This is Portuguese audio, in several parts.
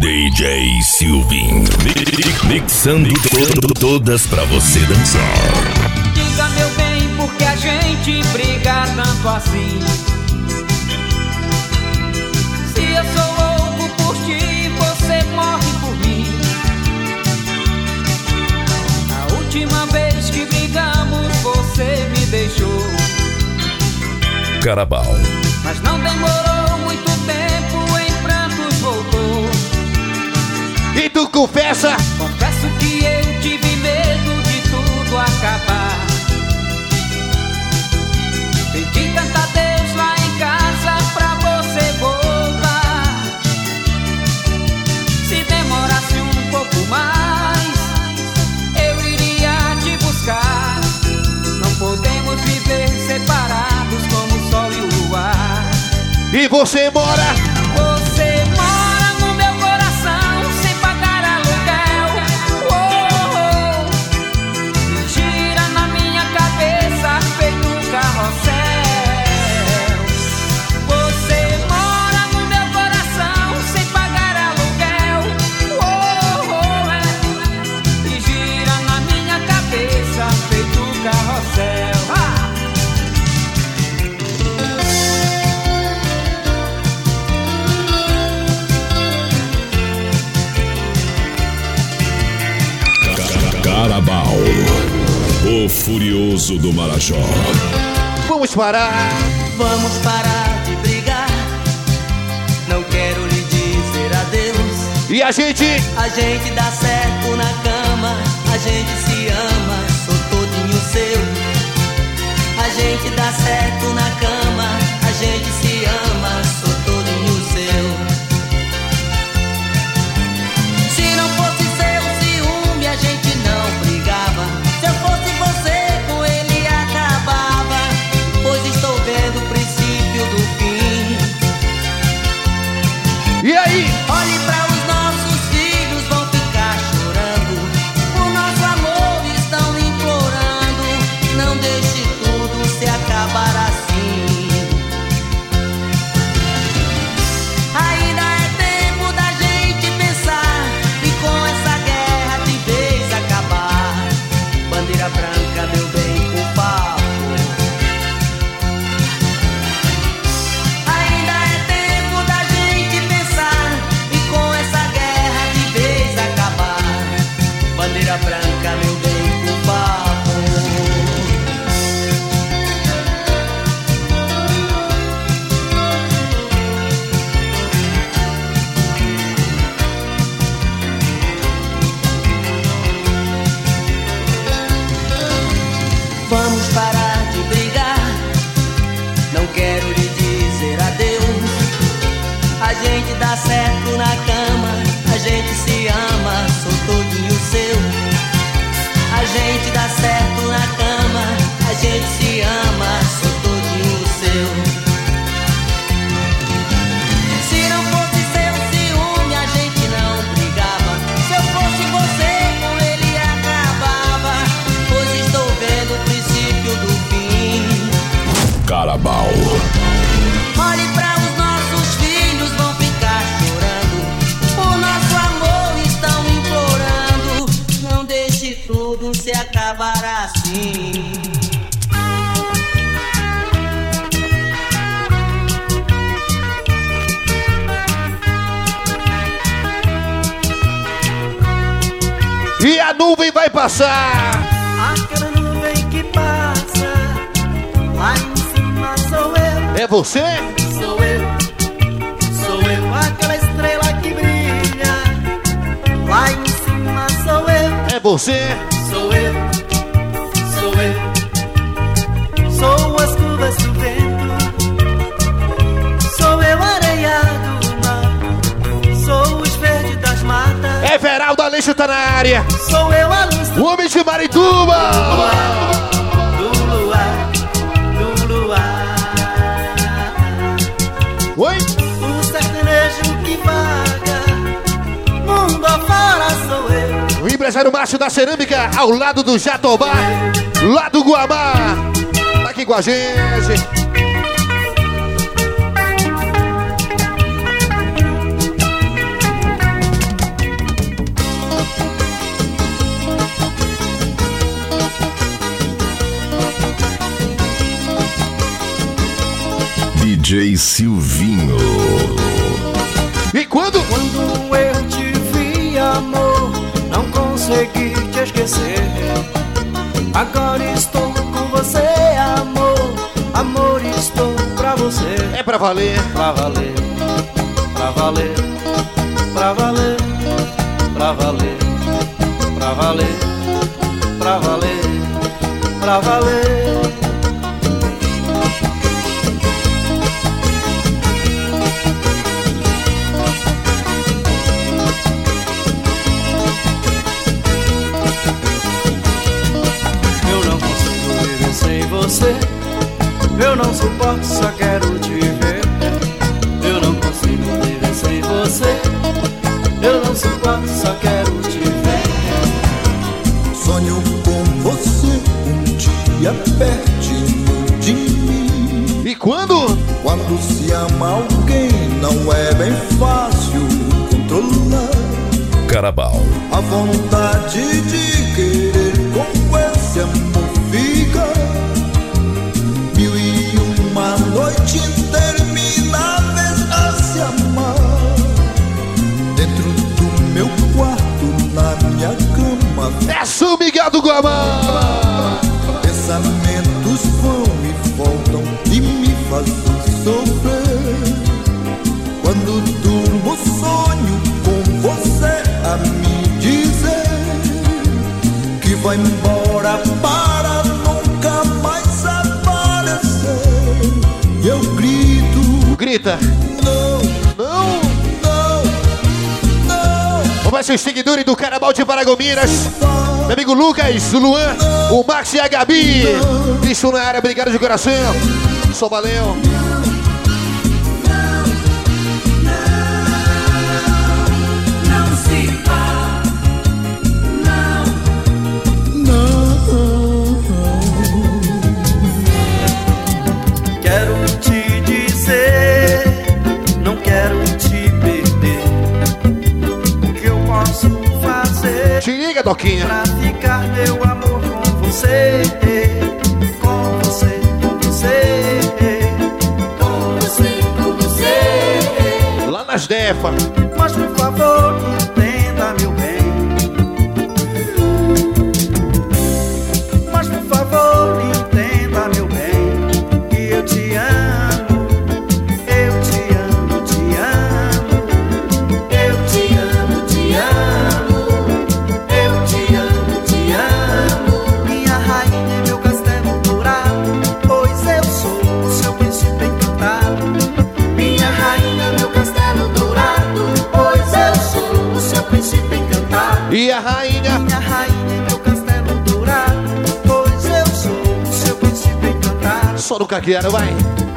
DJ Silvinho, mixando todas pra você dançar. Diga, meu bem, por que a gente briga tanto assim? Se eu sou louco por ti, você morre por mim. A última vez que brigamos, você me deixou. Carabao. Mas não demorou muito tempo, em prantos voltou. E tu confessa? Confesso que eu tive medo de tudo acabar. Pedi tanto a Deus lá em casa pra você voltar. Se demorasse um pouco mais, eu iria te buscar. Não podemos viver separados como o sol e o luar. E você mora? Você mora no meu coração sem pagar aluguel. Oh, oh. Gira na minha cabeça feito um carrossel. Você mora no meu coração sem pagar aluguel. Oh, oh, e gira na minha cabeça feito um carrossel. Carabao, o furioso do Marajó. Vamos parar. Vamos parar de brigar. Não quero lhe dizer adeus. E a gente dá certo na cama. A gente se ama, sou todinho seu. A gente dá certo na cama. A gente se ama, sou todinho seu. Se não fosse seu ciúme, a gente não brigava. Se eu fosse você, com ele acabava. Pois estou vendo o princípio do fim. E aí? Olhe pra os nossos filhos, vão ficar chorando. O nosso amor estão implorando. Não deixe tudo se acabar assim. Ainda é tempo da gente pensar e com essa guerra de vez acabar. Bandeira branca, meu bem, por favor. Ainda é tempo da gente pensar e com essa guerra de vez acabar. Bandeira branca, meu bem, por favor. Vamos parar de brigar. Não quero lhe dizer adeus. A gente dá certo na cama. A gente se ama, sou todinho seu. A gente dá certo na cama. A gente se ama, sou todinho seu. Se não fosse seu ciúme, a gente não brigava. Se eu fosse você, com ele acabava. Pois estou vendo o princípio do fim. Carabao. Olhe pra os nossos filhos, vão ficar chorando. O nosso amor estão implorando. Não deixe tudo se acabar assim. E a nuvem vai passar. Aquela nuvem que passa, lá em cima sou eu. É você? Sou eu, aquela estrela que brilha. Lá em cima sou eu. É você? Sou eu. Sou as curvas do vento. Sou eu, areia do mar. Sou os verdes das matas. É Veraldo Aleixo, tá na área. Sou eu, a luz do O homem de Marituba. luar. Oi? O sertanejo que vaga, mundo afora sou eu. O empresário macho da cerâmica, ao lado do Jatobá, lá do Guamá. Tá aqui com a gente. DJ Silvinho. E quando? Quando eu te vi, amor, não consegui te esquecer. Agora estou com você, amor. Amor, estou pra você. É pra valer. Pra valer, pra valer, pra valer, pra valer, pra valer, pra valer, pra valer. Eu não consigo viver sem você. Eu não suporto, só quero te ver. Eu não consigo viver sem você. Eu não suporto, só quero te ver. Sonho com você um dia pertinho de mim. E quando? Quando se ama alguém não é bem fácil controlar. Carabao. A vontade de querer com esse amor fica. 1001 noite intermináveis a se amar. Dentro do meu quarto, na minha cama, É São Miguel do Guamá. pensamentos vão e voltam e me fazem sofrer. Quando durmo sonho com você a me dizer que vai embora para nunca mais aparecer. E eu grito, Grita. não, Não. não, não. Vamos ser os seguidores do Carabao de Paragominas. Meu amigo Lucas, o Luan, o Max e a Gabi. Isso na área, obrigado de coração. Só valeu. Não se vá, Quero te dizer, não quero te perder. O que eu posso fazer Te liga, Doquinha. pra ficar, meu amor, com você? Com você, com você, com você, com você. Lá nas Defa. Mas por favor, entenda, meu bem. Mas por favor, entenda, meu bem, que eu te amo, eu te amo, te amo, eu te amo, te amo, eu te amo, te amo. Minha rainha, meu castelo dourado, pois eu sou o seu príncipe encantado. Minha rainha, meu castelo dourado, pois eu sou o seu príncipe encantado. E a rainha. Minha rainha, meu castelo dourado, pois eu sou o seu príncipe encantado. Só no caqueiro, vai.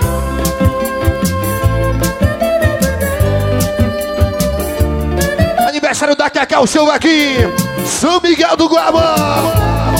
Aniversário da Cacau Show aqui. São Miguel do Guamá.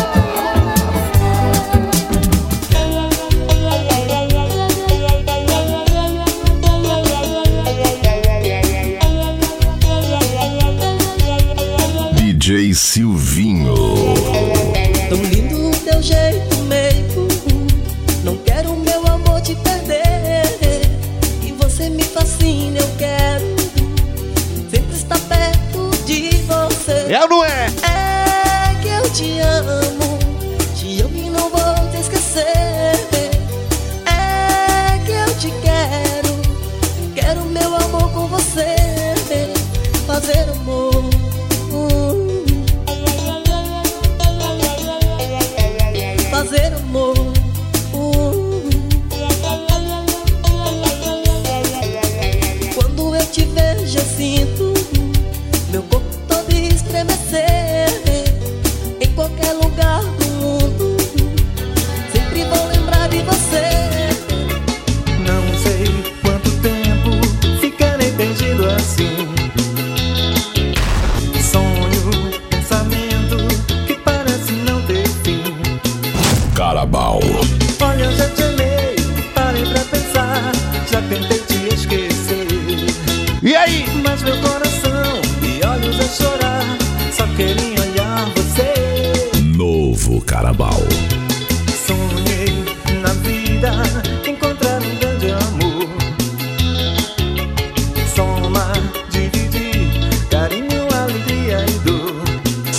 DJ Silvinho. tão lindo o teu jeito meio. Não quero, meu amor, te perder. E você me fascina, eu quero sempre estar perto de você. É ou não é? É que eu te amo e não vou te esquecer. É que eu te quero meu amor com você. Fazer amor. Fazer amor. Quando eu te vejo, eu sinto meu corpo todo estremecer. Em qualquer lugar do mundo, sempre vou lembrar de você. Não sei quanto tempo ficarei perdido assim. Sonho, pensamento que parece não ter fim. Carabao. Olha, eu já te amei, parei pra pensar, já tentei te esquecer. E aí? Mas meu coração e olhos a chorar, só querem olhar você. Novo Carabao. Sonhei na vida encontrar um grande amor.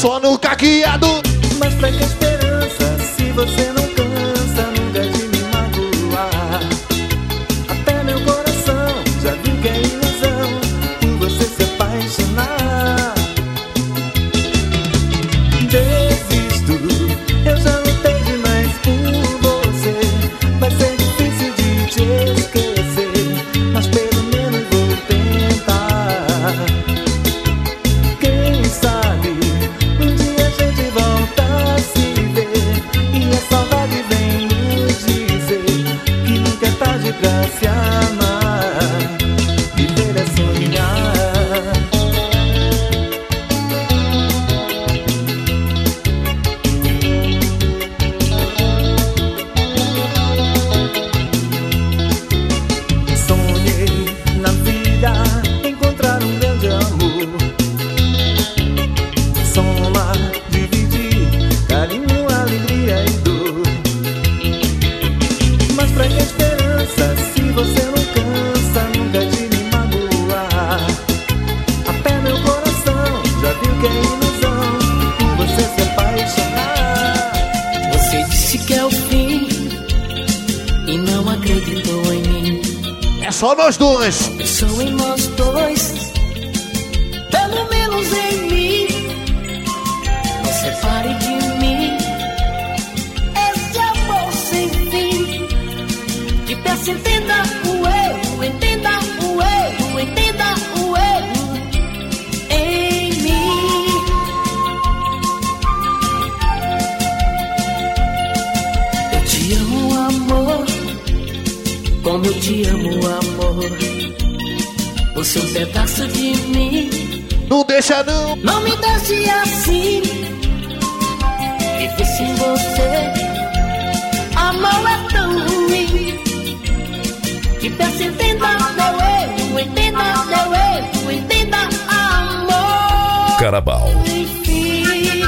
Só no caqueado. Mas pra que esperança se você não cansa nunca de me magoar? Até meu coração já viu que é ilusão por você se apaixonar. Desisto, eu já lutei demais por você. Vai ser difícil de te esquecer, mas pelo menos vou tentar. Quem sabe um dia a gente volta a se ver e a saudade vem nos dizer que nunca é tarde pra se amar. Viver é sonhar. Sonhei na vida encontrar um grande amor. Somar, dividir, carinho, alegria e dor. Mas pra que esperança se você não cansa nunca de me magoar? Até meu coração já viu que é ilusão por você se apaixonar. Você disse que é o fim e não acreditou em mim. É só nós dois. Pensou em nós dois, pelo menos em mim. Não separe de mim esse amor sem fim. Que peça, entenda o erro, entenda o erro, entenda o erro em mim. Eu te amo, amor, como eu te amo, amor. Você é um pedaço de mim. Não deixa não. Não me deixe assim. Viver sem você, amor é tão ruim. Que peça, entenda meu erro, entenda meu erro, entenda amor. Carabao. Enfim.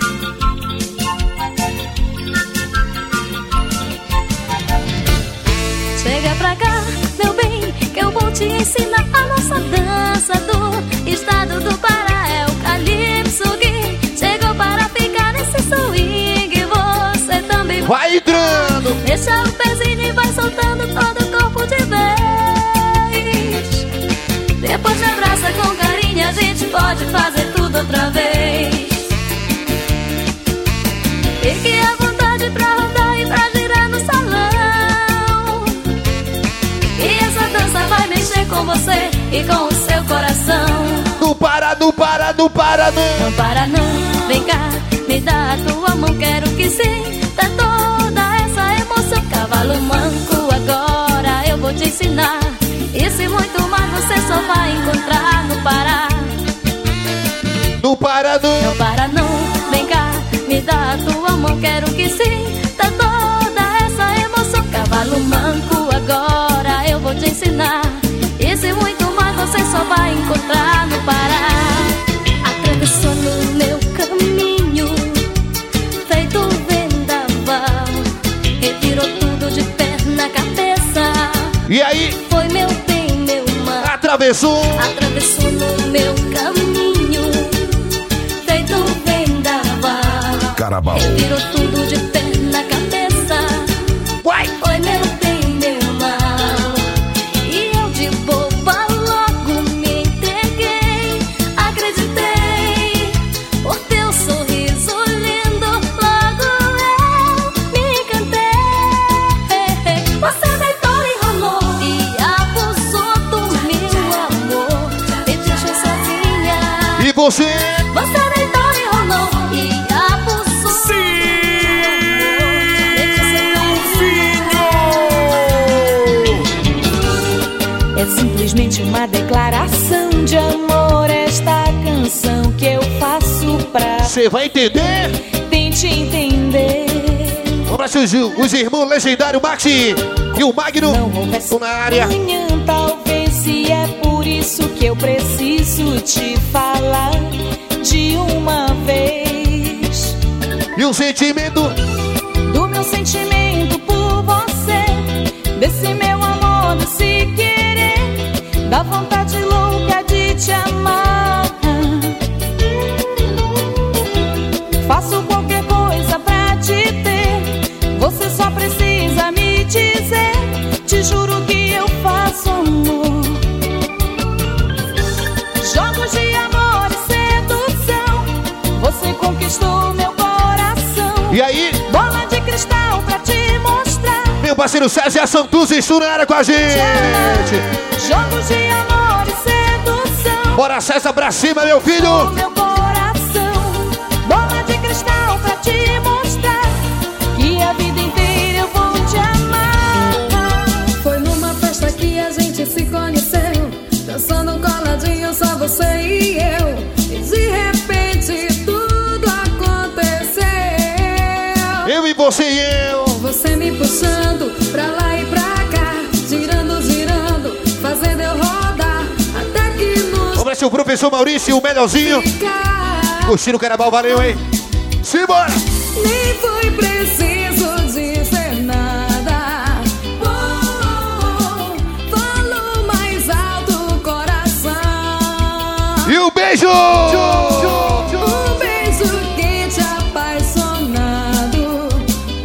Chega pra cá, meu bem, que eu vou te ensinar a nossa dança do estado do Pará. É o calypso que chegou para ficar nesse swing. Você também Vai entrando. deixa o pezinho e vai soltando todo o corpo de vez. Depois me abraça com carinho, a gente pode fazer tudo outra vez. Fique à vontade pra rodar e pra girar no salão. E essa dança vai mexer com você e com o seu coração. Não para, não para, não para não. Não para não, vem cá, me dá a tua mão. Quero que sinta toda essa emoção. Cavalo manco, agora eu vou te ensinar. Isso e muito mais você só vai encontrar no Pará. Não para não. Não para não, vem cá, me dá a tua mão. Quero que sinta toda essa emoção. Cavalo manco, agora eu vou te ensinar. Isso e muito mais você só vai encontrar no Pará. Atravessou no meu caminho, feito vendaval, revirou tudo de pé na cabeça. E aí? Foi meu bem, meu mal. Atravessou. Atravessou no meu caminho, feito vendaval. Carabao. Revirou tudo de pé na cabeça. Vai. Foi meu bem, meu mal. E eu de boba logo me entreguei. Acreditei, por teu sorriso lindo, logo eu me encantei. Você deitou e rolou e abusou do meu amor. Me deixou sozinha. E você? Você deitou e rolou e abusou. É simplesmente uma declaração de amor. Esta canção que eu faço pra Você vai entender? tente entender. Um abraço os irmãos legendários Maxi e o Magno. Não houvesse Estão na área. amanhã, talvez, se é por isso que eu preciso te falar de uma vez. E o sentimento? Do meu sentimento por você, desse meu amor, desse querer, da vontade louca de te amar. conquistou meu coração. E aí? Bola de cristal pra te mostrar. Meu parceiro César Santos está na área com a gente. Jogos de amor e sedução. Bora, César, pra cima, meu filho. Meu coração, bola de cristal pra te mostrar que a vida inteira eu vou te amar. Foi numa festa que a gente se conheceu, dançando coladinho, só você e eu. E de repente tudo aconteceu. Eu e você e eu. Você me puxando pra lá e pra cá, girando, girando, fazendo eu rodar, até que nos Vamos lá, o professor Maurício, o melhorzinho. ficar. Curtindo o carnaval, valeu, hein? Simbora! Nem foi preciso dizer nada. Falou mais alto o coração. E o beijo! Um beijo quente, apaixonado.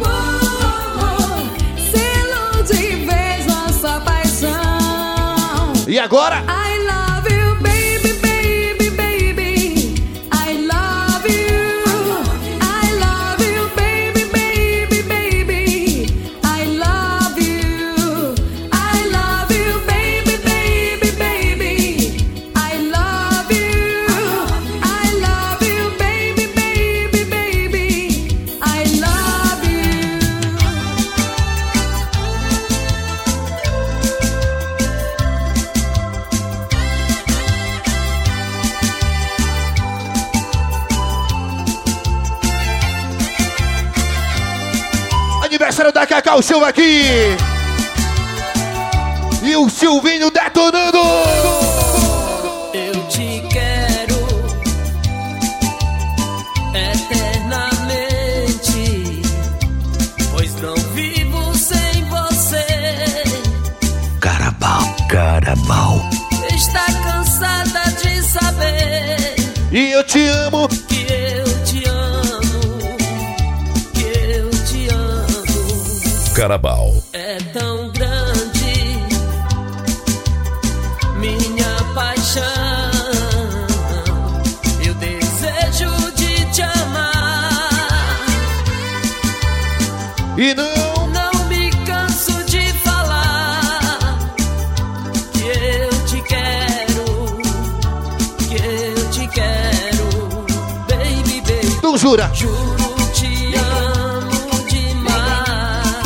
Selo de vez nossa paixão. E agora? I love you, baby, baby, baby. I love you. I love you, baby, baby, baby. I love you. I love you, baby, baby, baby. I love you. I love you, baby, baby, baby. I love you. Aniversário da Cacau Silva aqui. E o Silvinho detonando. Eu te quero eternamente, pois não vivo sem você. Carabal. Está cansada de saber E eu te amo. que eu te amo, que eu te amo. Carabal. É tão grande minha paixão. Eu desejo de te amar. E não. Não me canso de falar que eu te quero, baby, baby. Tu jura? Juro, te amo demais.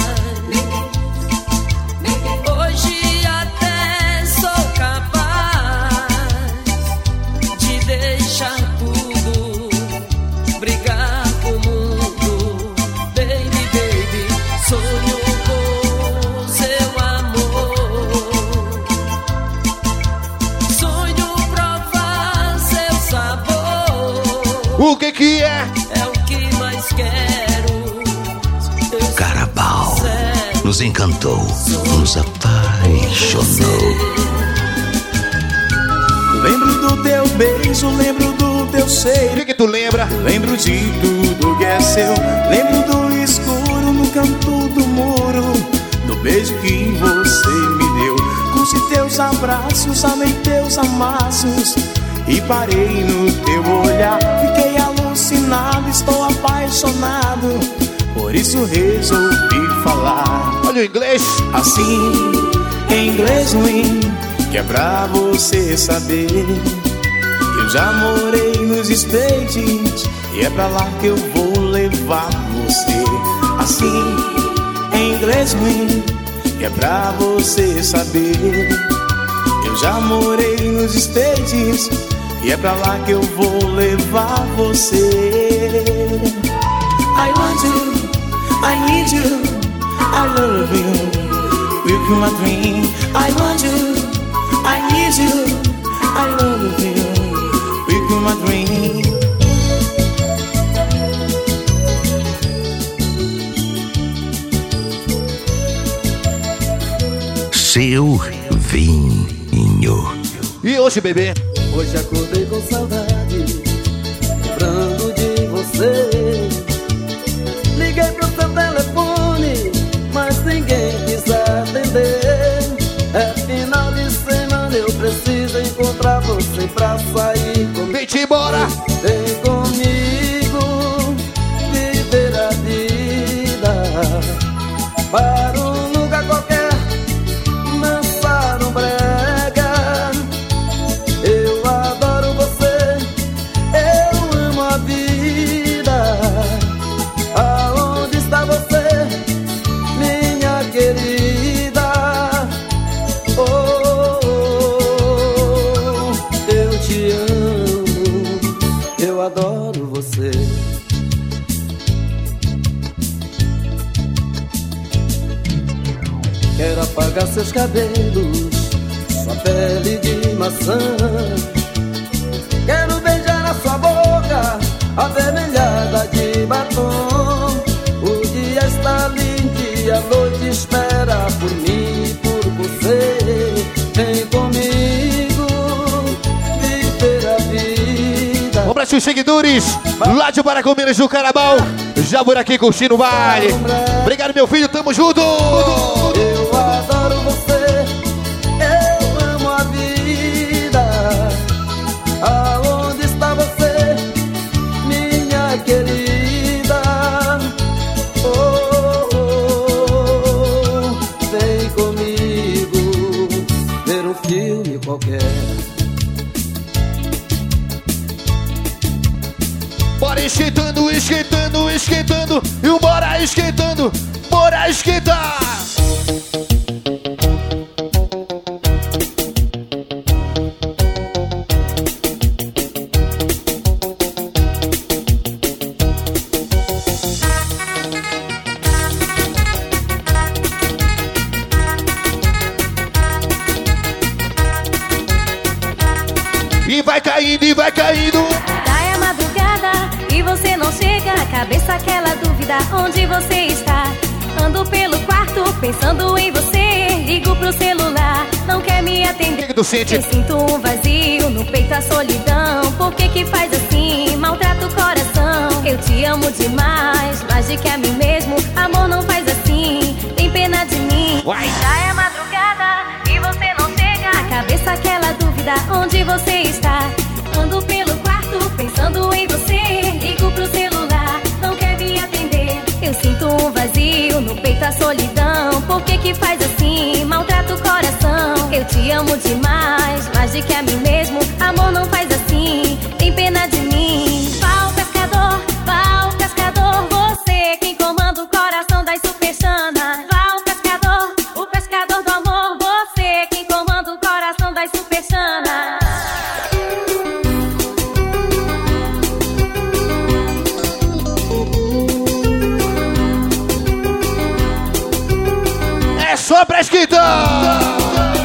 Hoje até sou capaz de deixar tudo, brigar com o mundo, baby, baby. Sonho com seu amor, sonho provar seu sabor. O que é? É o que mais quero. Eu Carabal. sou sincero. Nos encantou, nos apaixonou. Lembro do teu beijo, lembro do teu O cheiro. que tu lembra? Lembro de tudo que é seu. Lembro do escuro no canto do muro, do beijo que você me deu. Curti teus abraços, amei teus amassos e parei no teu olhar. Fiquei alucinado, estou apaixonado, por isso resolvi falar Olha o inglês. assim, em inglês ruim, que é pra você saber. Eu já morei nos States e é pra lá que eu vou levar você. Assim, em inglês ruim, que é pra você saber. Eu já morei nos States e é pra lá que eu vou levar você. I want you, I need you, I love you, with my dream. I want you, I need you, I love you, with my dream. Seu vinho. E hoje, bebê? Hoje acordei com saudade, lembrando de você. Liguei pro seu telefone, mas ninguém quis atender. É final de semana, eu preciso encontrar você pra sair comigo. Vem-te embora. Vem comigo, seus cabelos, sua pele de maçã. Quero beijar a sua boca, avermelhada de batom. O dia está lindo e a noite espera por mim, por você. Vem comigo viver a vida. Um abraço, seguidores lá de Paragominas do Carnaval, já por aqui curtindo o baile. Obrigado, meu filho, tamo junto. Eu adoro você, eu amo a vida. Aonde está você, minha querida? Oh, oh, oh. Vem comigo ver um filme qualquer. Bora esquentando, esquentando, esquentando. E o bora esquentando, bora esquentar. E vai caindo, e vai caindo. Já é madrugada e você não chega. Cabeça aquela dúvida, onde você está? Ando pelo quarto pensando em você. Ligo pro celular, não quer me atender. O que tu sente? Eu sinto um vazio no peito, a solidão. Por que que faz assim? Maltrata o coração. Eu te amo demais, mais do que a mim mesmo. Amor, não faz assim, tem pena de mim. Uai. Já é madrugada e você não chega. A cabeça aquela dúvida, onde você está? Ando pelo quarto pensando em você. Ligo pro celular, não quer me atender. Eu sinto um vazio no peito, a solidão. Por que que faz assim? Maltrata o coração. Eu te amo demais, mais do que a mim mesmo. Amor, não faz assim, tem pena de mim. Pau pescador, você quem comanda o coração das superchanas. Pau pescador, o pescador do amor. Você quem comanda o coração das superchanas. É só pra esquentar.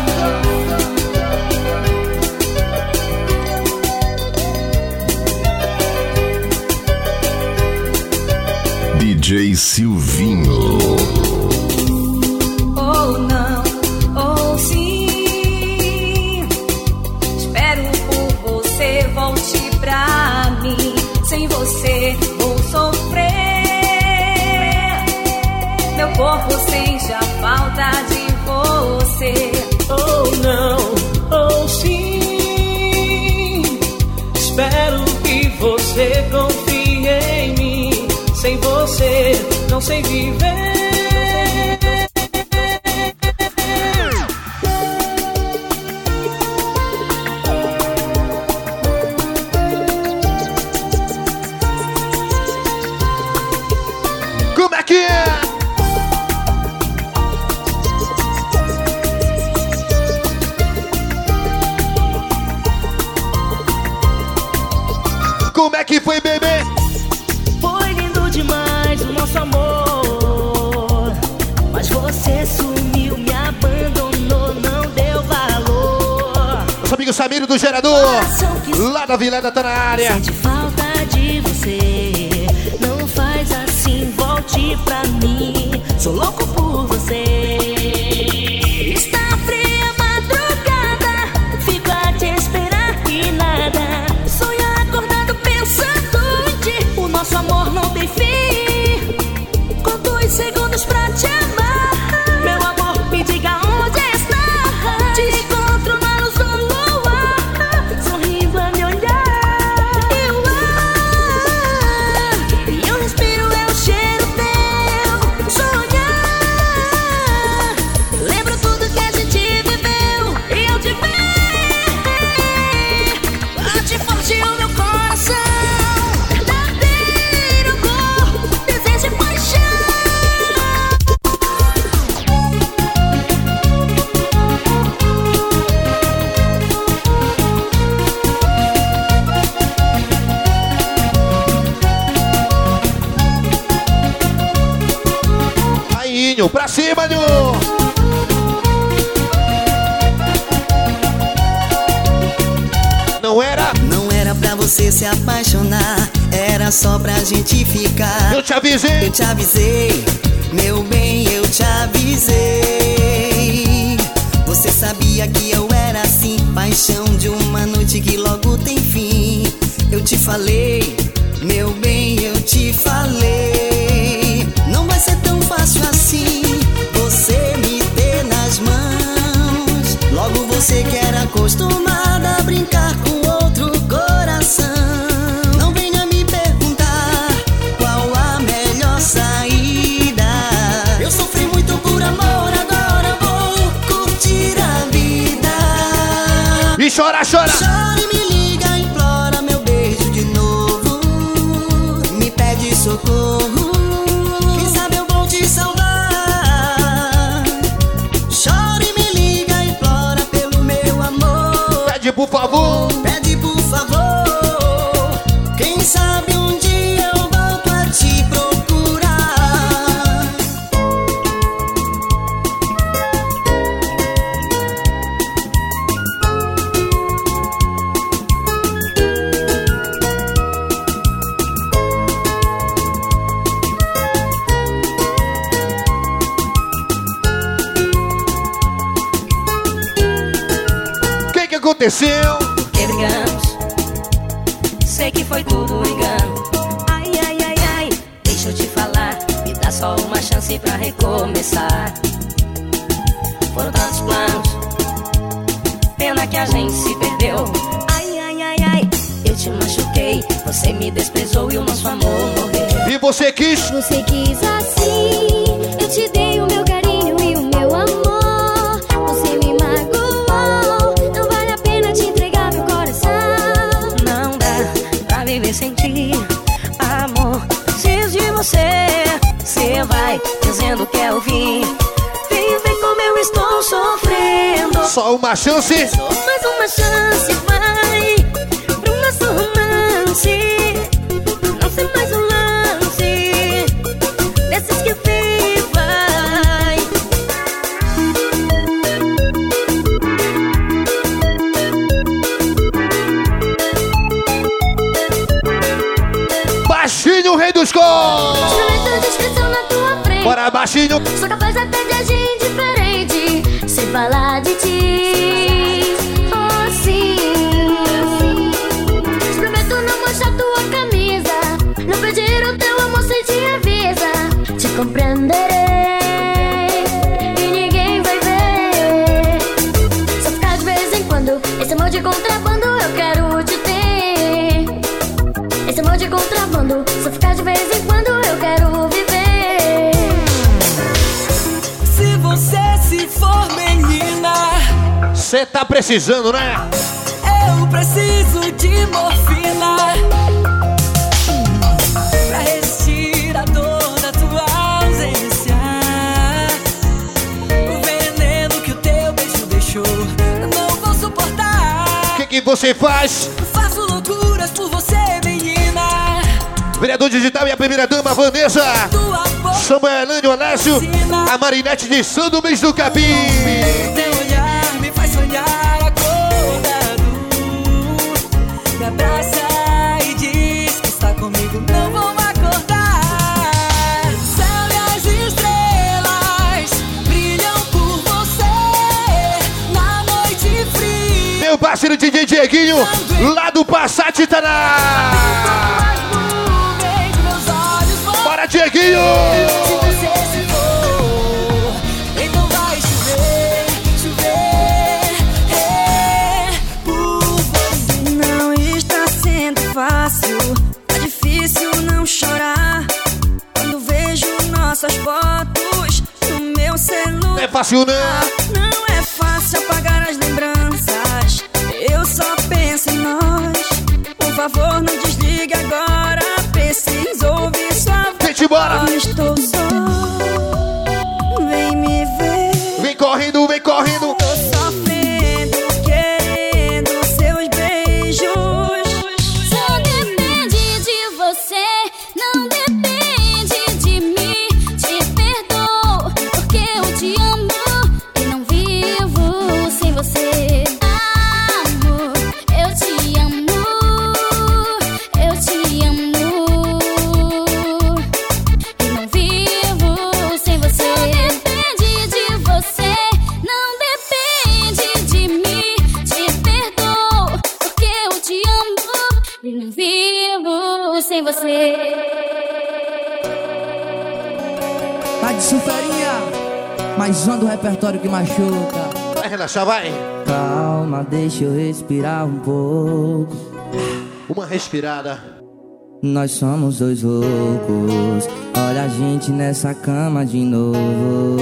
DJ Silvinho. Ou não, ou sim. Espero por você, volte pra mim. Sem você vou sofrer. Meu corpo sente a falta de você. Ou não, ou sim. Espero que você confie em mim. Sem você, não sei viver. Como é que é? Como é que foi, bebê? Foi lindo demais o nosso amor, mas você sumiu, me abandonou, não deu valor. Nosso amigo Samiro do Gerador, lá da Vileda, tá na área. Sente falta de você, não faz assim, volte pra mim. Sou louco por você. Está fria a madrugada, fico a te esperar e nada. Sonho acordado pensando em ti. O nosso amor não tem fim. Quantos segundos pra te amar? Meu amor, me diga onde está. Te encontro na luz do luar, sorrindo a me olhar. E eu respiro, é o cheiro teu. Sonhar, lembro tudo que a gente viveu. E eu te ver, bate forte o meu coração. Verdadeiro amor, desejo e paixão. Aí, Inho, pra cima, Inho. você se apaixonar, era só pra gente ficar. Eu te avisei. Eu te avisei, meu bem, eu te avisei. Você sabia que eu era assim, paixão de uma noite que logo tem fim. Eu te falei, meu bem, eu te falei. Não vai ser tão fácil assim você me ter nas mãos. Logo você que era acostumada a brincar com outro coração. Não venha me perguntar qual a melhor saída. Eu sofri muito por amor, agora vou curtir a vida. E chora, chora. Chora e me liga, implora meu beijo de novo. Me pede socorro, quem sabe eu vou te salvar. Chora e me liga, implora pelo meu amor. Pede por favor. Pede por favor, quem sabe um dia eu volto a te procurar. O que aconteceu? Que brigamos, sei que foi tudo engano. Ai, ai, ai, ai, deixa eu te falar, me dá só uma chance pra recomeçar. Foram tantos planos, pena que a gente se perdeu. Ai, ai, ai, ai, eu te machuquei, você me desprezou e o nosso amor morreu. E você quis? Você quis assim, eu te dei o meu carinho e o meu amor. Você me magoou, não vale a pena te entregar meu coração. Não dá pra viver sem ti, amor, preciso de você. Cê vai dizendo que é o fim, vem ver como eu estou sofrendo. Só uma chance. Só mais uma chance, vai pro nosso romance. Não ser mais um lance desses que vem, vai. Baixinho, o rei dos cor. Jurei descrição na tua frente. Bora, baixinho. Sou capaz até de agir indiferente sem falar de ti. Oh, sim. Te prometo não manchar tua camisa, não pedir o teu amor sem te avisa. Te compreenderei e ninguém vai ver. Só ficar de vez em quando, esse amor de contrabando eu quero te ter. Esse amor de contrabando, só ficar de vez em quando eu quero viver. Se você se for menina, Você tá precisando, né? eu preciso de morfina pra resistir a dor da tua ausência. O veneno que o teu beijo deixou, não vou suportar. O que você faz? Faço loucuras por você, menina. Vereador digital e a primeira dama, Vanessa. Tua boca, Samuel Elânio Alessio. A Marinete de São Mês do Capim. teu olhar me faz sonhar acordado. Me abraça e diz que está comigo, não vou acordar. Céu e as estrelas brilham por você na noite fria. Meu parceiro DJ Dieguinho, lá do Passat tá na... Meus olhos vão. Bora, Dieguinho! Se você se for, então vai chover, chover, por você. Não está sendo fácil, tá difícil não chorar quando vejo nossas fotos no meu celular. Não é fácil, não. Não é fácil apagar as lembranças, eu só penso em nós. Por favor, não desligue agora, preciso ouvir sua voz. Vem embora! Estou só, vem me ver. Vem correndo, vem correndo! Tô sofrendo, querendo seus beijos. Só depende de você, não depende de mim. Te perdoo, porque eu te amo e não vivo sem você. Amor, eu te amo. vivo sem você. Tá de sulferinha, mais um do repertório que machuca. Vai relaxar, vai. Calma, deixa eu respirar um pouco. Uma respirada. Nós somos dois loucos. Olha a gente nessa cama de novo.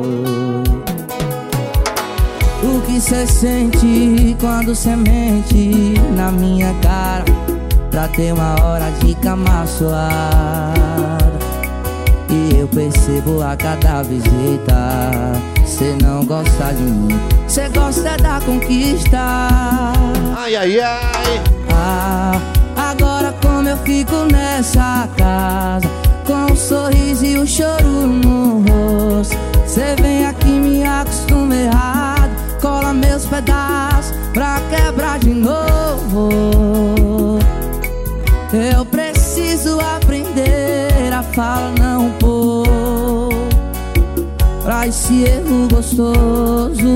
O que cê sente quando cê mente na minha cara, pra ter uma hora de cama suada. E eu percebo a cada visita, cê não gosta de mim, cê gosta da conquista. Ai, ai, ai. Agora como eu fico nessa casa, com um sorriso e um choro no rosto. Cê vem aqui me acostuma errado, cola meus pedaços pra quebrar de novo. Eu preciso aprender a falar não pôr pra esse erro gostoso.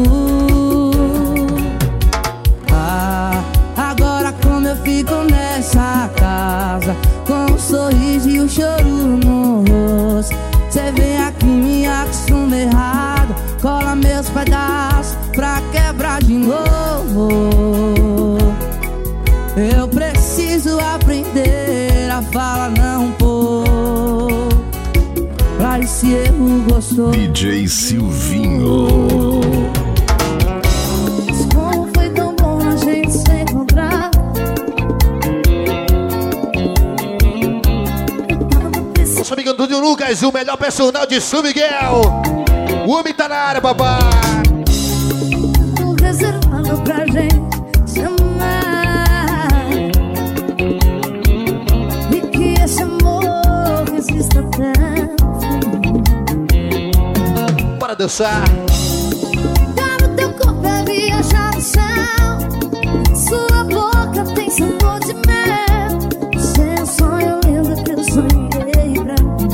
Agora como eu fico nessa casa, com um sorriso e um choro no rosto. Cê vem aqui me acostuma errado, cola meus pedaços pra quebrar de novo. Eu preciso aprender a falar não pôr pra esse erro gostoso. DJ Silvinho. Como foi tão bom a gente se encontrar. Nosso amigo Antônio Lucas, o melhor personal de São Miguel. O homem tá na área, papai. Tô reservando pra gente se amar, e que esse amor resista até o fim. Bora dançar. Tá no teu corpo é viajar no céu, sua boca tem sabor de mel. Você é um sonho lindo que eu sonhei pra mim.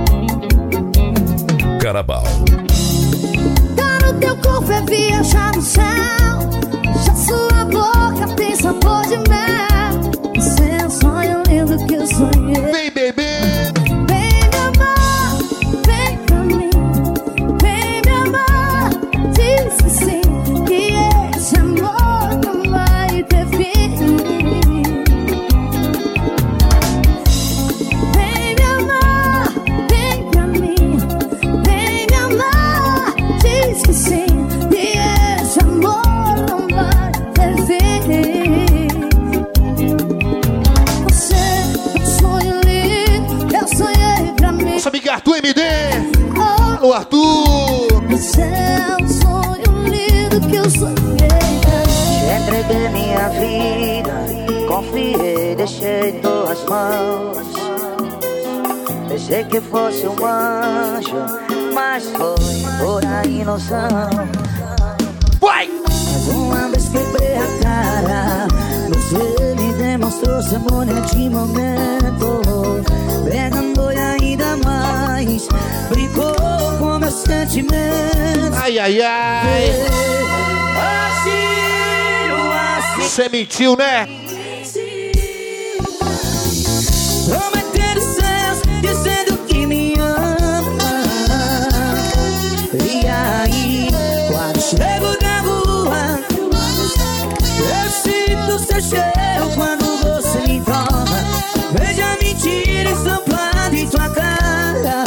Carabal. Tá no teu corpo é viajar no céu, já sua boca tem sabor de mel. Você é um sonho lindo que eu sonhei. Vem, bebê. Vem me amar, vem pra mim. Vem me amar, diz que sim, que esse amor não vai ter fim. Vem me amar, vem pra mim. Vem me amar, diz que sim, que esse amor não vai ter fim. Você é um sonho lindo, eu sonhei pra mim. Nosso amigo Arthur MD. Oh, Alô, Arthur. você é um sonho lindo que eu sonhei pra mim. Te entreguei minha vida, confiei, deixei em tuas mãos. Pensei que fosse um anjo, mas foi pura ilusão. Vai. Mas uma vez quebrei a cara, você me demonstrou seu amor de momento. Pegando e ainda mais, brincou com meus sentimentos. Ai, ai, ai. Você mentiu, né? Prometendo céus, dizendo que me ama. E aí, quando chego na rua, eu sinto seu cheiro quando você me toma. Veja a mentira estampada em tua cara.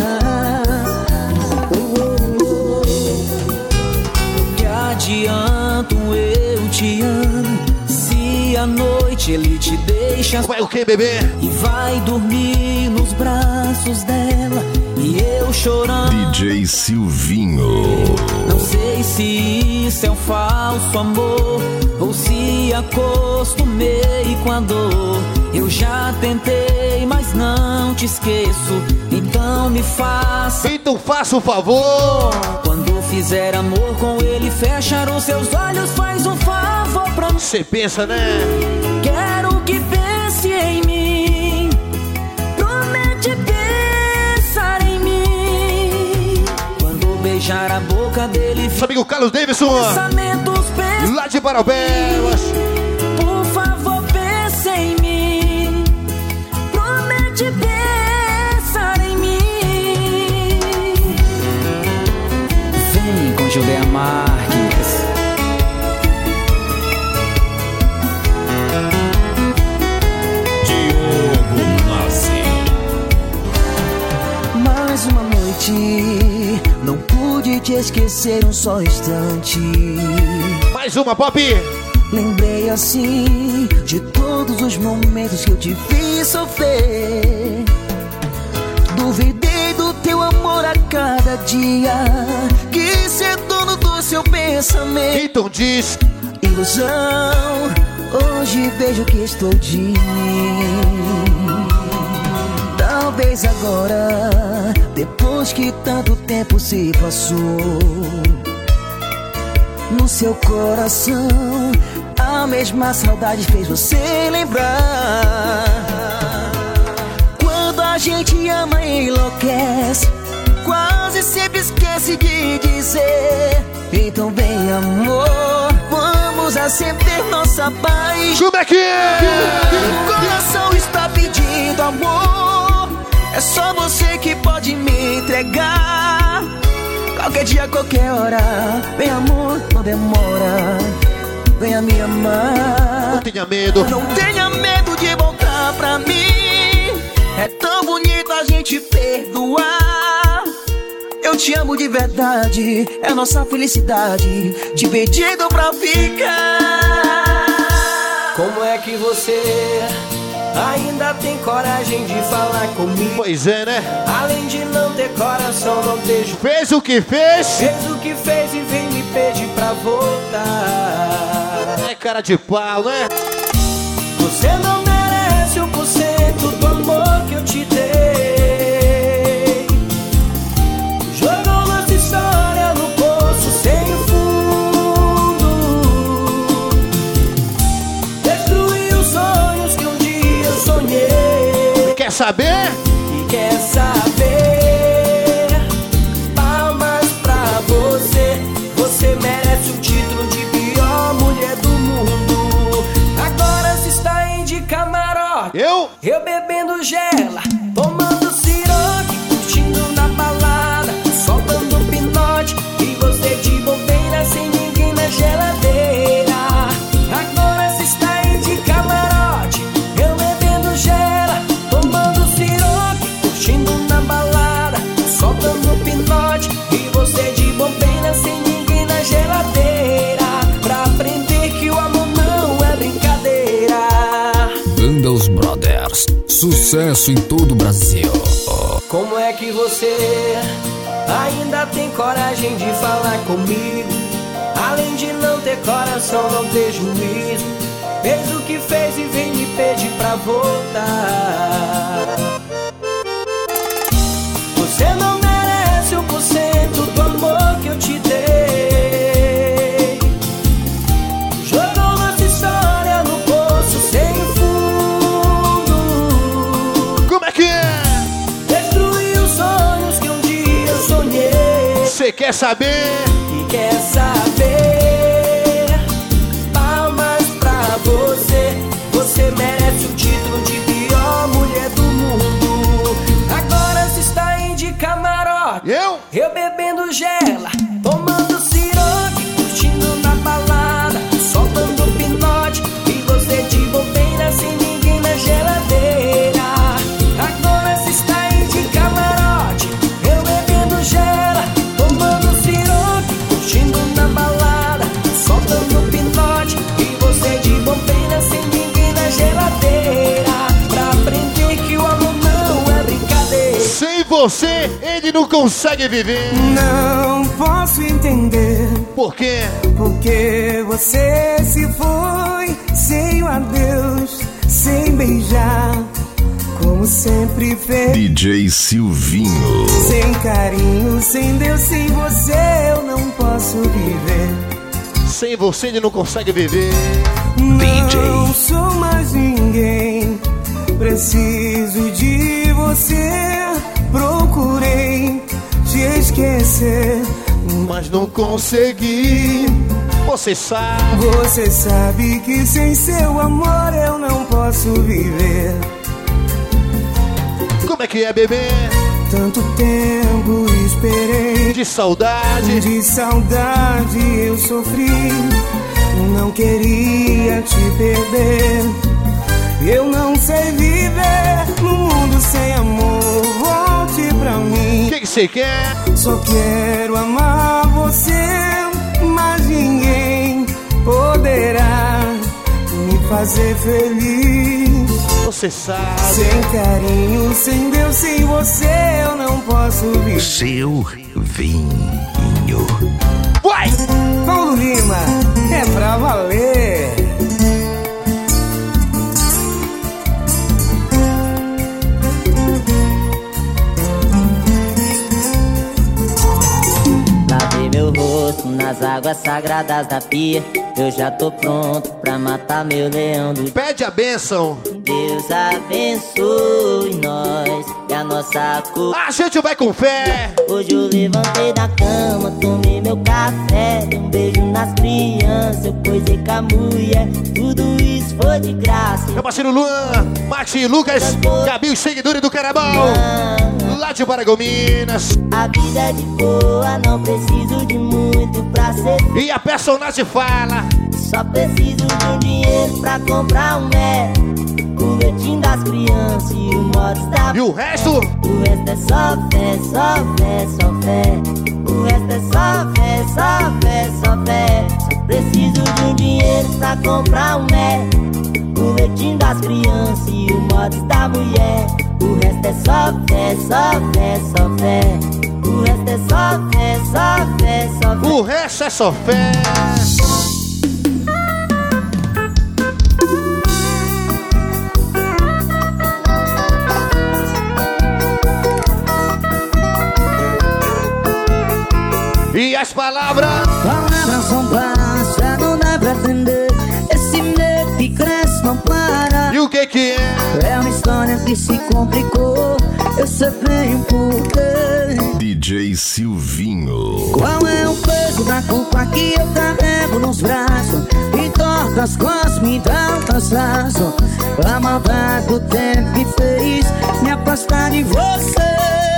Que adianta eu te amo se à noite ele te deixa. Vai o que, bebê? E vai dormir nos braços dela e eu chorando. DJ Silvinho. Não sei se isso é um falso amor ou se acostumei com a dor. Eu já tentei, mas não te esqueço. Então me faça. Então faça o favor. Quando fizer amor com ele, fechar os seus olhos, faz um favor pra mim. Você pensa, né? Quero que pense em mim. Promete pensar em mim. Quando beijar a boca dele, Nosso amigo Carlos Davidson, pensamentos lá de Parauapebas. por favor, pense em mim. esquecer um só instante. Mais uma, Pop! Lembrei assim de todos os momentos que eu te fiz sofrer. Duvidei do teu amor a cada dia. Quis ser dono do seu pensamento. Então diz: ilusão, hoje vejo que estou de mim. Talvez agora, depois que tanto tempo se passou, no seu coração a mesma saudade fez você lembrar. Quando a gente ama e enlouquece, quase sempre esquece de dizer. Então vem, amor, vamos acender nossa paz. Como é que é? O coração está pedindo amor. É só você que pode me entregar. Qualquer dia, qualquer hora. Vem, amor, não demora. Venha me amar. Não tenha medo. Não tenha medo de voltar pra mim. É tão bonito a gente perdoar. Eu te amo de verdade. É nossa felicidade. Te pedindo pra ficar. Como é que você ainda tem coragem de falar comigo? Pois é, né? Além de não ter coração, não ter juízo. Fez o que fez? Fez o que fez e vem me pedir pra voltar. É cara de pau, né? Você não merece 1% do amor que eu te dei. Jogou nossa história no poço sem fundo. Destruiu os sonhos que um dia eu sonhei. Quer saber? E quer saber? Palmas pra você. Você merece o título de pior mulher do mundo. Agora se está em de camarote. Eu bebendo gela, tomando siroque, curtindo na balada, soltando pinote. E você de bobeira sem ninguém na geladeira. Agora se está em de camarote. Eu bebendo gela, tomando siroque, curtindo na balada, soltando pinote. E você de bobeira sem ninguém na geladeira. Pra aprender que o amor não é brincadeira. Banda Os Brothers, sucesso em todo o Brasil. Como é que você ainda tem coragem de falar comigo? Além de não ter coração, não ter juízo. Fez o que fez e vem me pedir pra voltar. Você não merece 1% do amor que eu te dei. Jogou nossa história no poço sem fundo. Como é que é? Destruiu os sonhos que um dia eu sonhei. Você quer saber? E quer saber? Palmas pra você. Você merece o título de pior mulher do mundo. Agora se está em de camarote. Eu bebendo gela, tomando siroque, curtindo na balada, soltando pinote. E você de bobeira sem ninguém na geladeira. Agora se está em de camarote. Eu bebendo gela, tomando siroque, curtindo na balada, soltando pinote. E você de bobeira sem ninguém na geladeira. Pra aprender que o amor não é brincadeira. Sem você, ele não consegue viver. Não posso entender por quê? Porque você se foi sem o adeus, sem beijar, como sempre fez. DJ Silvinho. Sem carinho, sem Deus, sem você eu não posso viver. Sem você ele não consegue viver. Não sou mais ninguém, preciso de você. Procurei te esquecer, mas não consegui. Você sabe. Você sabe que sem seu amor eu não posso viver. Como é que é, bebê? Tanto tempo esperei. De saudade. De saudade eu sofri. Não queria te perder. Eu não sei viver no mundo sem amor. Volte pra mim. O que você quer? Só quero amar você, mas ninguém poderá me fazer feliz. Você sabe. Sem carinho, sem Deus, sem você eu não posso viver. Seu vinho. Vai! Paulo Lima, é pra valer. Lavei meu rosto nas águas sagradas da pia. Eu já tô pronto pra matar meu leão do dia. Pede a bênção. Deus abençoe nós e a nossa cor. A gente vai com fé. Hoje eu levantei da cama, tomei meu café, dei um beijo nas crianças, eu coisei com a mulher. Tudo isso foi de graça. Meu parceiro Luan, Mati, Lucas, Gabi, os seguidores do Carabao, lá de Paragominas. A vida é de boa, não preciso de muito pra ser. E a personagem fala: só preciso de um dinheiro pra comprar um mel, o leitinho das crianças e o modo da. E o resto? O resto é só fé, só fé, só fé. O resto é só fé, só fé, só fé. Só preciso de um dinheiro pra comprar um mel, o leitinho das crianças e o modo da mulher. O resto é só fé, só fé, só fé. O resto é só fé, só fé, só fé. O resto é só fé. E as palavras? Palavras são passas, não dá pra entender. Esse medo que cresce não para. E o que que é? É uma história que se complicou, eu sei bem o porquê. DJ Silvinho. Qual é o peso da culpa que eu carrego nos braços? E torta as costas, me dá um cansaço. A maldade que o tempo me fez me afastar de você.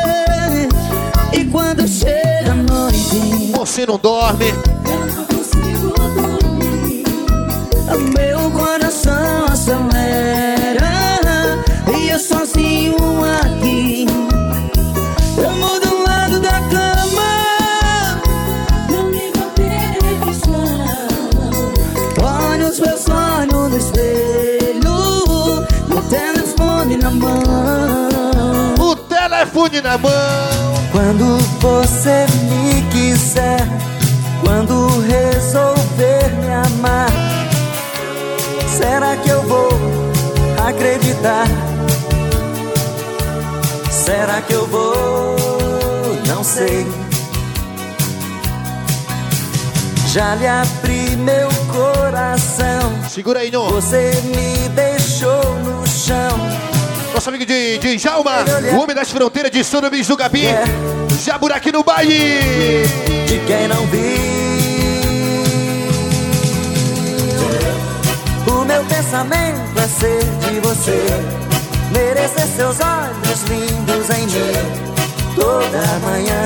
E quando chega a noite, você não dorme. Eu não consigo dormir. Meu coração acelera e eu sozinho aqui. Eu mudo o lado da cama, não ligo a televisão. Olho os meus olhos no espelho, o telefone na mão. O telefone na mão. Quando você me quiser, quando resolver me amar, será que eu vou acreditar? Será que eu vou? Não sei. Já lhe abri meu coração. Segura aí, Nhô. Você me deixou no chão. Nosso amigo de Jalma, o homem das fronteiras de São Domingos do Gabi, Jabura aqui no baile. De quem não viu, o meu pensamento é ser de você, merecer seus olhos lindos em mim toda manhã.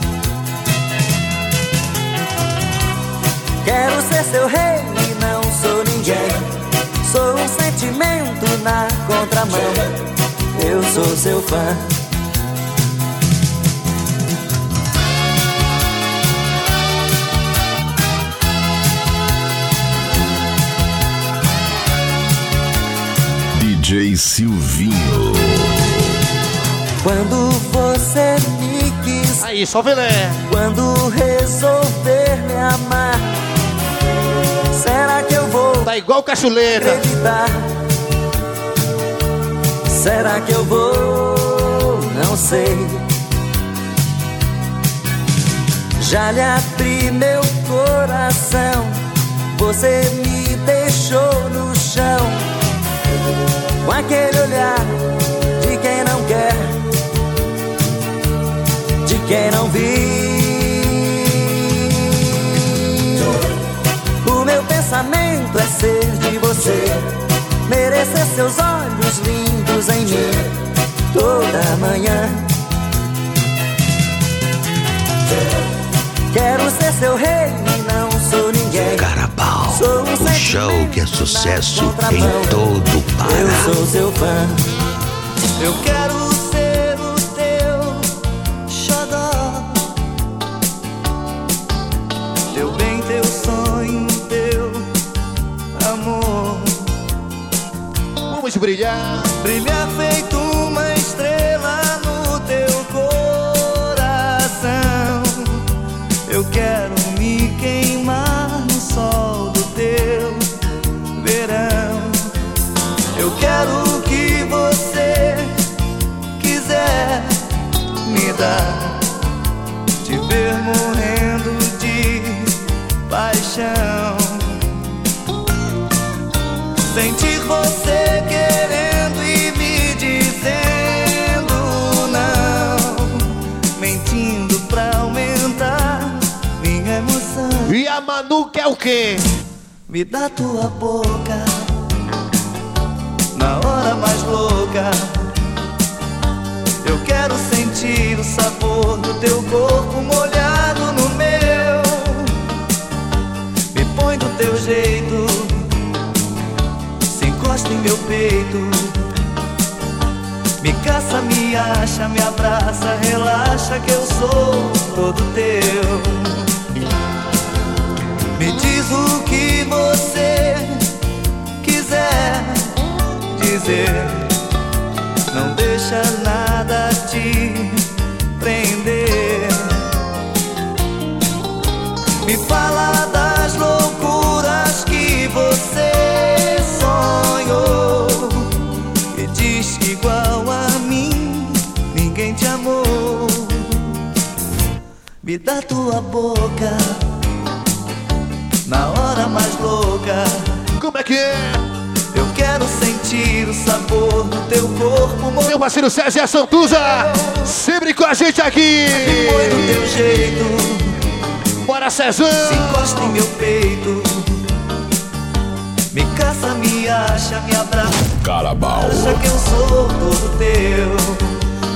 Quero ser seu rei e não sou ninguém. Sou um sentimento na contramão. Eu sou seu fã. DJ Silvinho. Quando você me quis, aí, só velé. Quando resolver me amar, será que eu vou? Tá igual caçuleta. Acreditar? Será que eu vou? Não sei. Já lhe abri meu coração, você me deixou no chão, com aquele olhar de quem não quer, de quem não viu. O meu pensamento é ser de você, merecer seus olhos lindos em mim toda manhã. Quero ser seu rei e não sou ninguém. Carabao, sou um o show que é sucesso em todo o Pará. Eu sou seu fã. Eu quero ser o teu xodó, aguentar te ver morrendo de paixão. Sentir você querendo e me dizendo não, mentindo pra aumentar minha emoção. E a Manu quer o quê? Me dá tua boca na hora mais louca. Eu quero sentir o sabor do teu corpo molhado no meu. Me põe do teu jeito, se encosta em meu peito. Me caça, me acha, me abraça, relaxa que eu sou todo teu. Me diz o que você quiser dizer, não deixa nada te prender. Me fala das loucuras que você sonhou e diz que igual a mim ninguém te amou. Me dá tua boca na hora mais louca. Como é que é? Eu quero sentir o sabor do teu corpo. Meu parceiro César Santuza, sempre com a gente aqui. Me põe do teu jeito, bora Cezão. Se encosta em meu peito. Me caça, me acha, me abraça. Carabao. Acha que eu sou todo teu.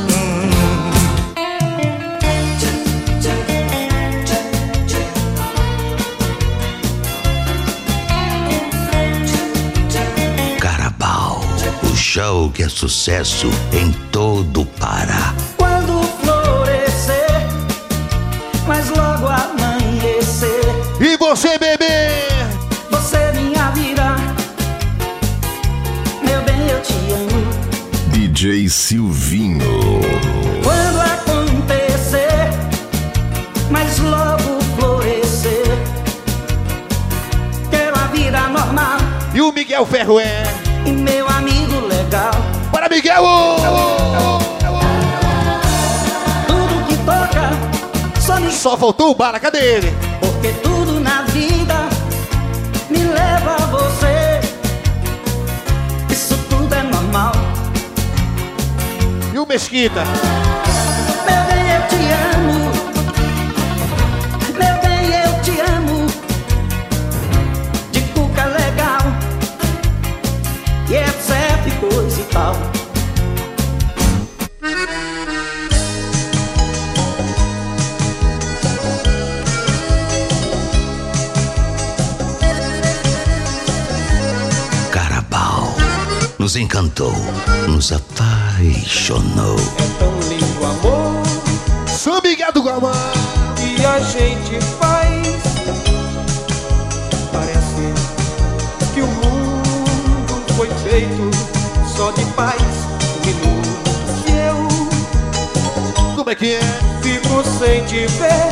Show que é sucesso em todo o Pará. Quando florescer, mas logo amanhecer. E você, bebê? Você minha vida, meu bem, eu te amo. DJ Silvinho. Quando acontecer, mas logo florescer, quero a vida normal. E o Miguel Ferro é? E meu amigo legal. Bora, Miguel! Tudo que toca só faltou o bala, cadê ele? Porque tudo na vida me leva a você. Isso tudo é normal. E o Mesquita? Meu bem, eu te amo. Meu bem, eu te amo. De cuca legal. E é certo e coisa e tal. Carabao nos encantou, nos apaixonou. É tão lindo o amor São Miguel do Guamá que a gente faz. Parece que o mundo foi feito só de paz. Um minuto que eu como é que é? Fico sem te ver,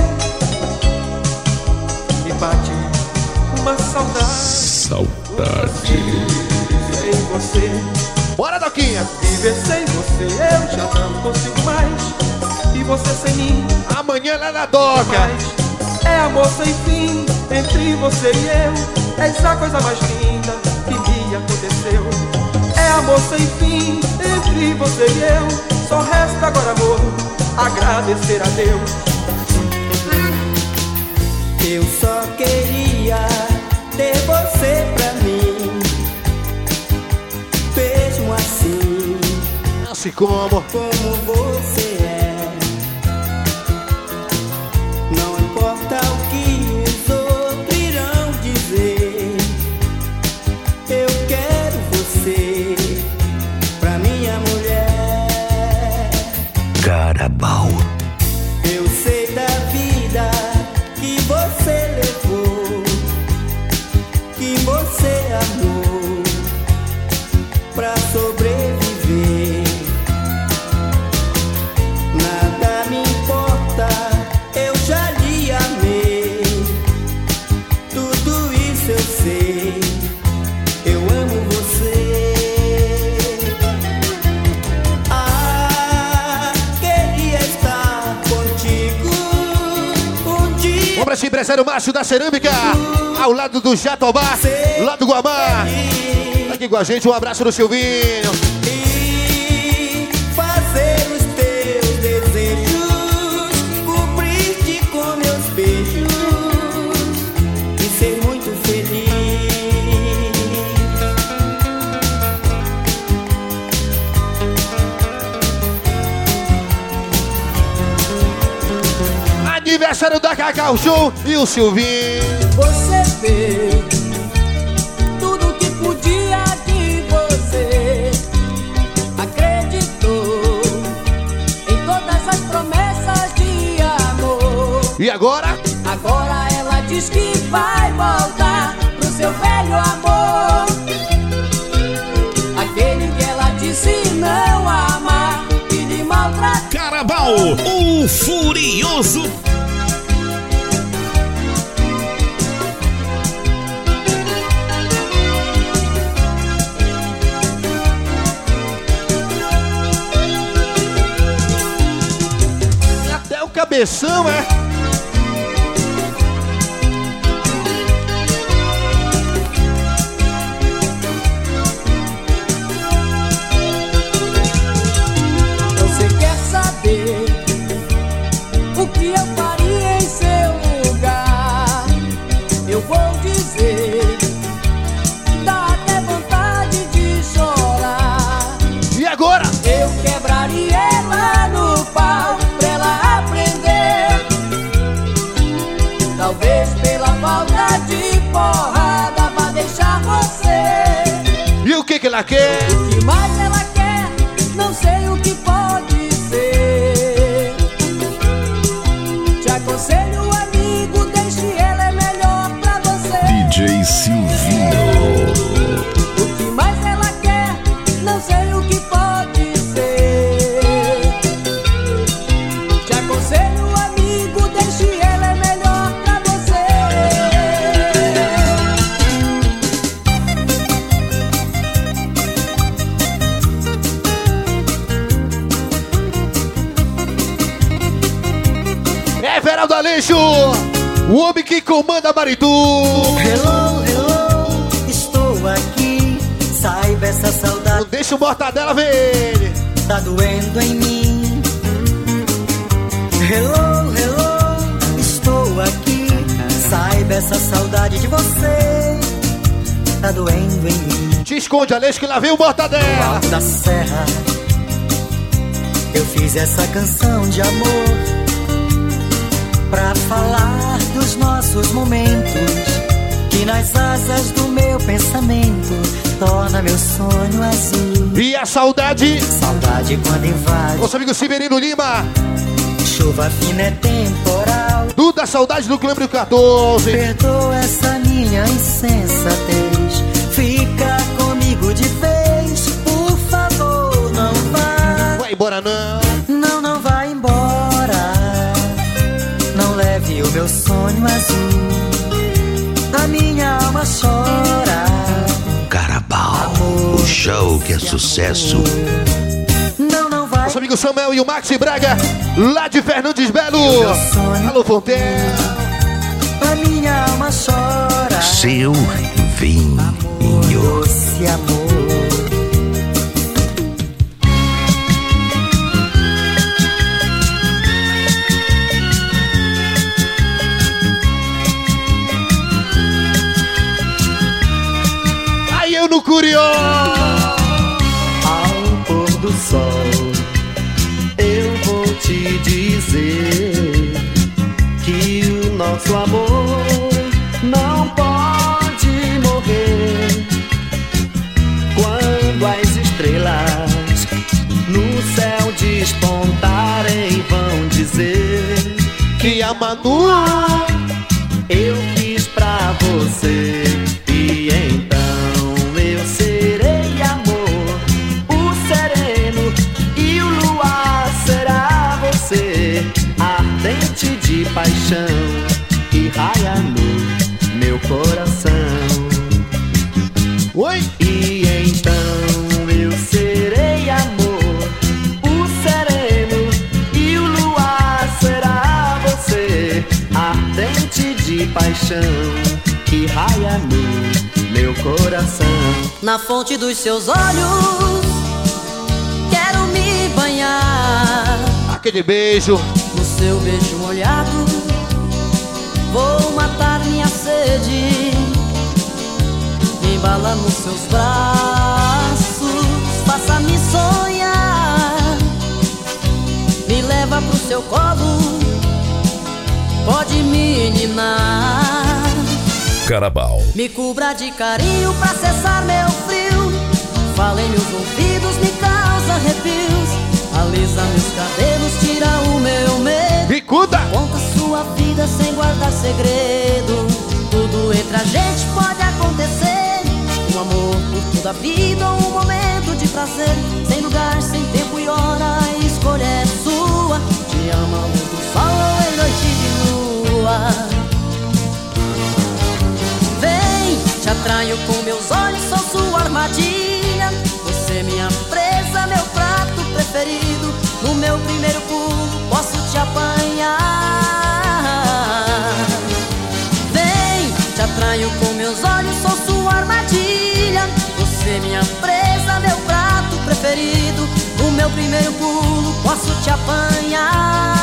me bate uma saudade. Sem você, bora, Doquinha! viver sem você eu já não consigo mais. E você sem mim, amanhã lá na Doca. É amor sem fim entre você e eu. É essa coisa mais linda que me aconteceu. É amor sem fim entre você e eu. Só resta agora, amor, agradecer a Deus. Eu só queria ter você pra mim, mesmo assim. Assim como você é. Não importa o que os outros irão dizer, eu quero você pra minha mulher. Carabao. Eu sei da vida que você levou, que você amou pra sobreviver. Empresário Márcio da Cerâmica, ao lado do Jatobá, lá do Guamá. Tá aqui com a gente, um abraço do Silvinho. E fazer os teus desejos, cobrir-te com meus beijos e ser muito feliz. Aniversário da Cacau Show e o Silvinho. Você fez tudo que podia de você, acreditou em todas as promessas de amor. E agora? Agora ela diz que vai voltar pro seu velho amor, aquele que ela disse não amar e lhe maltratar. Carabal, o Furioso. Até o cabeção, é? Você quer saber o que eu faria em seu lugar? Eu vou dizer, dá até vontade de chorar. E agora? Eu quebraria ela no pau pra ela aprender. Talvez pela falta de porrada vá deixar você. E o que ela quer? O que mais ela quer, não sei o que pode ser. Te aconselho, amigo, deixe ela, é melhor pra você. DJ Silvinho. O que mais ela quer, não sei o que pode ser. Te aconselho, amigo, deixe ela, é melhor pra você. É Veraldo Aleixo, o homem que comanda Maritu. Hello, hello, estou aqui. Saiba essa saudade. Não deixa o Mortadela ver ele. Tá doendo em mim. Hello, hello, estou aqui. Saiba essa saudade de você. Tá doendo em mim. Te esconde, Aleixo, que lá vem o Mortadela. No alto da serra, eu fiz essa canção de amor pra falar dos nossos momentos, que nas asas do meu pensamento torna meu sonho azul. E a saudade? Saudade quando invade. Nosso amigo Severino Lima. Chuva fina é temporal. Tudo a saudade do Clube 14. Perdoa essa minha insensatez. Fica comigo de vez, por favor, não vá. Vai embora não. Não, não vai embora. Não leve o meu sonho azul. A minha alma chora. Carabal, o show que é sucesso. Não, não vai. Nosso amigo Samuel e o Maxi Braga, lá de Fernandes Belo. Alô, Fonteira. A minha alma chora. Seu vinho. Doce amor. Aí eu no Curió. Ao pôr do sol, eu vou te dizer que o nosso amor não pode morrer. Quando as estrelas no céu despontarem, vão dizer que a Manu eu fiz pra você. E então eu serei amor, o sereno, e o luar será você, ardente de paixão que raia no meu coração. Oi? E então eu serei amor, o sereno, e o luar será você, ardente de paixão que raia no meu coração. Na fonte dos seus olhos quero me banhar. Aquele beijo. No seu beijo molhado vou matar minha sede. Me embala nos seus braços, faça-me sonhar. Me leva pro seu colo, pode me ninar. Carabao. Me cubra de carinho pra cessar meu frio. Fala em meus ouvidos, me causa arrepios. Alisa meus cabelos, tira o meu medo. Me cuida. Conta sua vida sem guardar segredo. Tudo entre a gente pode acontecer. Um amor por toda a vida ou um momento de prazer. Sem lugar, sem tempo e hora, a escolha é sua. Te amo a luz do sol ou em noite de lua. Vem, te atraio com meus olhos, sou sua armadilha. Você minha presa, meu prato preferido. No meu primeiro pulo posso te apanhar. Vem, te atraio com meus olhos, sou sua armadilha. Você minha presa, meu prato preferido. No meu primeiro pulo posso te apanhar.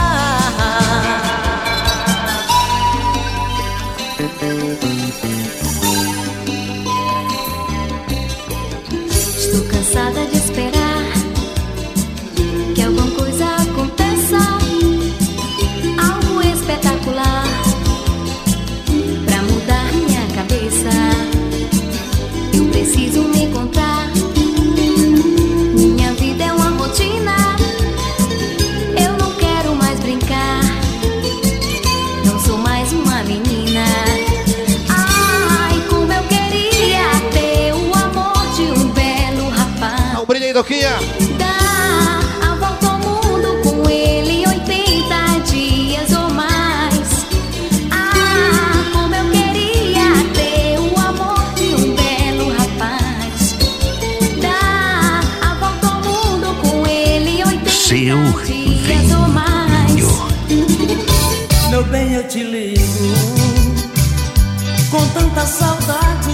Estou cansada de esperar que alguma coisa aconteça, algo espetacular pra mudar minha cabeça. Eu preciso me encontrar. Minha vida é uma rotina. Eu não quero mais brincar. Não sou mais uma menina. Ai, como eu queria ter o amor de um belo rapaz. Um brinde aí, Doquinha. Dá a volta ao mundo com ele 80 dias ou mais. Ah, como eu queria ter o amor de um belo rapaz. Dá a volta ao mundo com ele 80 dias ou mais. Meu bem, eu te ligo com tanta saudade.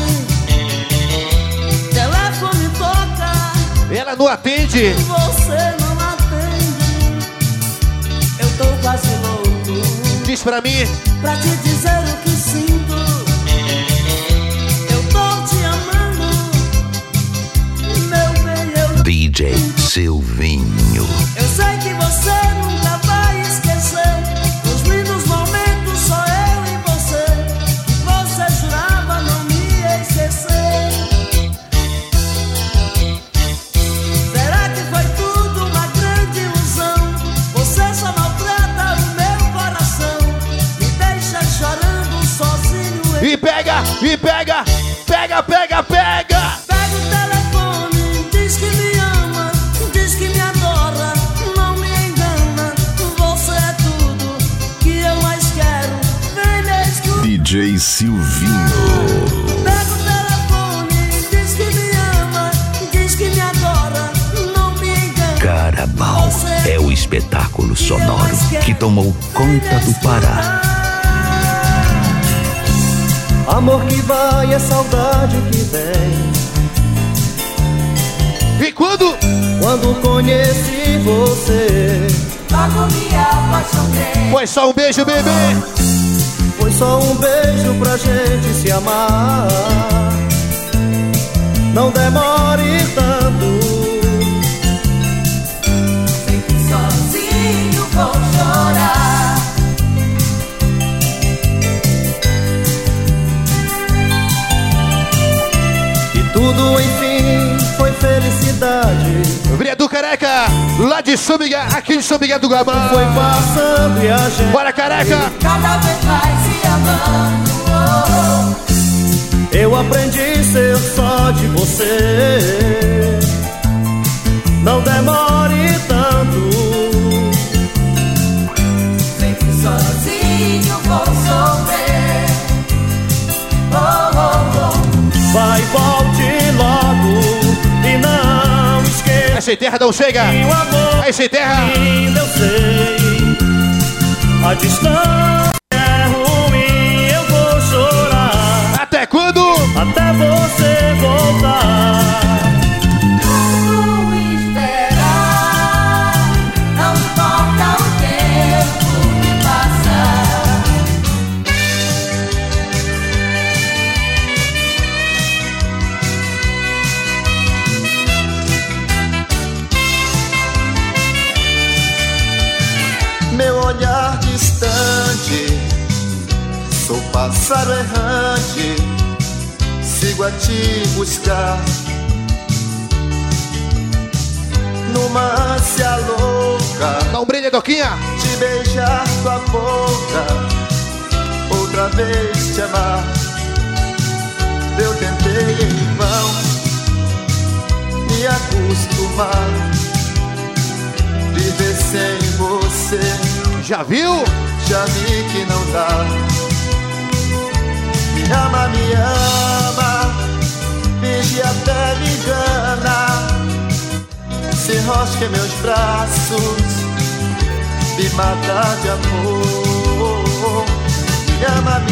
Telefone toca, ela não atende. você não atende. Eu tô quase louco. Diz pra mim. Pra te dizer o que sinto. Eu tô te amando. Meu bem, eu DJ Silvinho. Eu sei que você nunca vai esquecer os lindos momentos, só eu e você. Que você jurava não me esquecer. Será que foi tudo uma grande ilusão? Você só maltrata o meu coração, me deixa chorando sozinho. E pega, e pega, pega, pega, pega. Pega o telefone, diz que me ama, diz que me adora, não me engana. Você é tudo que eu mais quero, vem me escutar. DJ Silvinho. Pega o telefone, diz que me ama, diz que me adora, não me engana. Carabao é o espetáculo sonoro que tomou conta do Pará. Amor que vai é saudade que vem. E quando? Quando conheci você, logo me apaixonei. Foi só um beijo, bebê. foi só um beijo pra gente se amar. Não demore tanto. Sempre sozinho vou chorar. Tudo enfim foi felicidade. Vereador Careca, lá de São Miguel, aqui de São Miguel do Guamá. Foi passando e a gente bora, Careca! Cada vez mais se amando. Eu aprendi a ser só de você. Não demore tanto. Sempre sozinho vou sofrer. Oh, oh, oh. Vai, volte logo e não esqueça. Aí sem terra não chega. Aí sem terra. Ainda eu sei. A distância é ruim. Eu vou até você voltar. Posso esperar, não importa o tempo que passar. Meu olhar distante, sou pássaro errante, sigo a te buscar. Numa ânsia louca, dá um brilho, Doquinha. Te beijar tua boca, outra vez te amar. Eu tentei em vão me acostumar, viver sem você. Já viu? Já vi que não dá. Me ama, finge até me engana. Se enrosca em meus braços, me mata de amor. Me ama,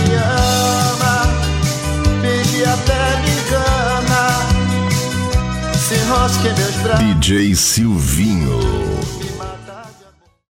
finge até me engana. Se enrosca em meus braços. DJ Silvinho.